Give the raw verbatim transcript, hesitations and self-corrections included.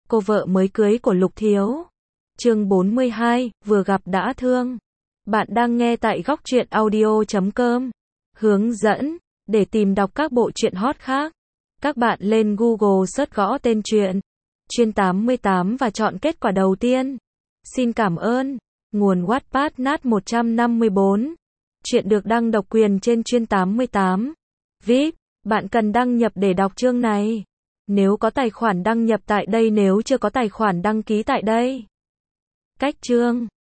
cô vợ mới cưới của Lục Thiếu. Chương bốn mươi hai, vừa gặp đã thương. Bạn đang nghe tại góc truyện audio chấm com. Hướng dẫn, để tìm đọc các bộ truyện hot khác, các bạn lên Google search gõ tên truyện Chuyên tám mươi tám và chọn kết quả đầu tiên. Xin cảm ơn. Nguồn Wattpad nát một trăm năm mươi bốn. Chuyện được đăng độc quyền trên Chuyên tám mươi tám. vê i pê, bạn cần đăng nhập để đọc chương này. Nếu có tài khoản đăng nhập tại đây, nếu chưa có tài khoản đăng ký tại đây. Cách chương.